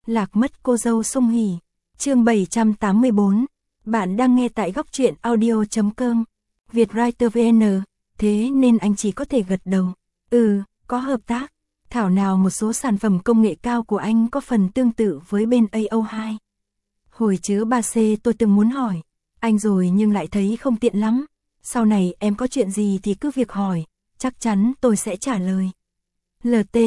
Lạc mất cô dâu sung hỉ. Chương 784. Bạn đang nghe tại góc truyện audio.com. Vietwriter VN. Thế nên anh chỉ có thể gật đầu. Có hợp tác. Thảo nào một số sản phẩm công nghệ cao của anh có phần tương tự với bên AO2. Hồi chứa 3C tôi từng muốn hỏi anh rồi nhưng lại thấy không tiện lắm. Sau này em có chuyện gì thì cứ việc hỏi, chắc chắn tôi sẽ trả lời. LT,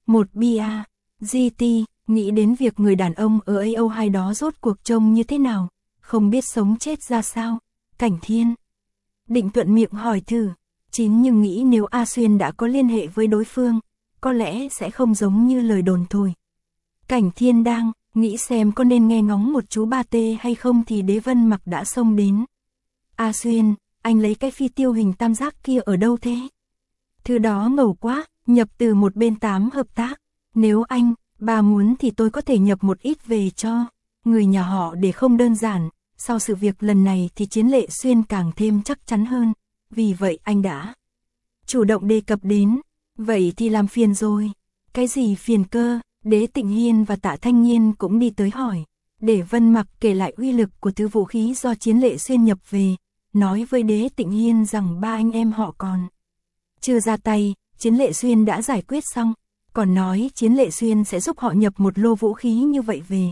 1BA, GT, nghĩ đến việc người đàn ông ở AO2 đó rốt cuộc trông như thế nào, không biết sống chết ra sao. Cảnh Thiên định thuận miệng hỏi thử, nhưng nghĩ nếu A Xuyên đã có liên hệ với đối phương, có lẽ sẽ không giống như lời đồn thôi. Cảnh Thiên đang nghĩ xem có nên nghe ngóng một chú 3T hay không thì Đế Vân Mặc đã xông đến. A Xuyên, anh lấy cái phi tiêu hình tam giác kia ở đâu thế? Thứ đó ngầu quá, nhập từ một bên 8 hợp tác. Nếu bà muốn thì tôi có thể nhập một ít về cho người nhà họ để không đơn giản. Sau sự việc lần này thì Chiến Lệ Xuyên càng thêm chắc chắn hơn. Vì vậy anh đã chủ động đề cập đến. Vậy thì làm phiền rồi. Cái gì phiền cơ? Đế Tịnh Hiên và Tạ Thanh Nhiên cũng đi tới hỏi. Để Vân Mặc kể lại uy lực của thứ vũ khí do Chiến Lệ Xuyên nhập về. Nói với Đế Tịnh Hiên rằng ba anh em họ còn chưa ra tay, Chiến Lệ Xuyên đã giải quyết xong. Còn nói Chiến Lệ Xuyên sẽ giúp họ nhập một lô vũ khí như vậy về.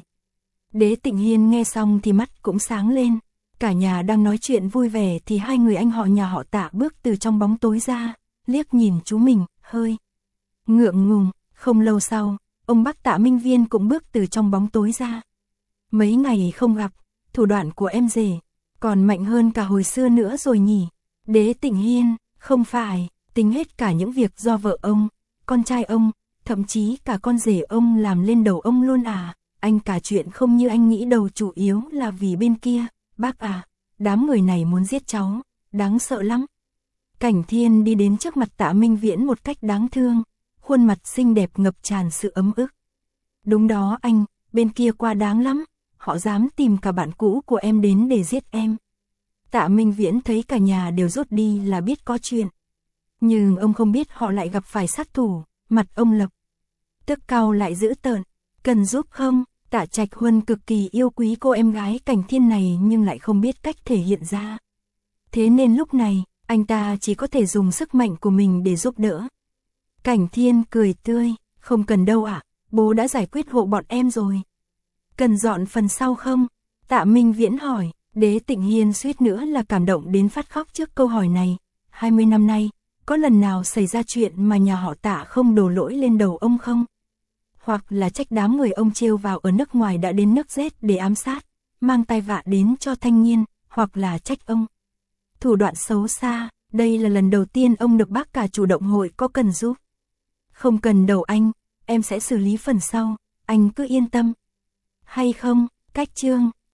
Đế Tịnh Hiên nghe xong thì mắt cũng sáng lên. Cả nhà đang nói chuyện vui vẻ thì hai người anh họ nhà họ Tạ bước từ trong bóng tối ra, liếc nhìn chú mình, hơi ngượng ngùng. Không lâu sau, ông bác Tạ Minh Viên cũng bước từ trong bóng tối ra. Mấy ngày không gặp, thủ đoạn của em rể còn mạnh hơn cả hồi xưa nữa rồi nhỉ? Đế Tịnh Hiên, không phải, tính hết cả những việc do vợ ông, con trai ông, thậm chí cả con rể ông làm lên đầu ông luôn à? Anh cả chuyện không như anh nghĩ đâu, chủ yếu là vì bên kia, bác à, đám người này muốn giết cháu, đáng sợ lắm. Cảnh Thiên đi đến trước mặt Tạ Minh Viễn một cách đáng thương, khuôn mặt xinh đẹp ngập tràn sự ấm ức. Đúng đó anh, bên kia quá đáng lắm, họ dám tìm cả bạn cũ của em đến để giết em. Tạ Minh Viễn thấy cả nhà đều rút đi là biết có chuyện. Nhưng ông không biết họ lại gặp phải sát thủ, mặt ông lập tức cau lại dữ tợn. Cần giúp không? Tạ Trạch Huân cực kỳ yêu quý cô em gái Cảnh Thiên này nhưng lại không biết cách thể hiện ra. Thế nên lúc này, anh ta chỉ có thể dùng sức mạnh của mình để giúp đỡ. Cảnh Thiên cười tươi, không cần đâu ạ, bố đã giải quyết hộ bọn em rồi. Cần dọn phần sau không? Tạ Minh Viễn hỏi. Đế Tịnh Hiên suýt nữa là cảm động đến phát khóc trước câu hỏi này. 20 năm nay, có lần nào xảy ra chuyện mà nhà họ Tạ không đổ lỗi lên đầu ông không? Hoặc là trách đám người ông trêu vào ở nước ngoài đã đến nước Z để ám sát, mang tai vạ đến cho Thanh Nhiên, hoặc là trách ông thủ đoạn xấu xa. Đây là lần đầu tiên ông được bác cả chủ động hội có cần giúp. Không cần đầu anh, em sẽ xử lý phần sau, anh cứ yên tâm. Hay không, cách chương.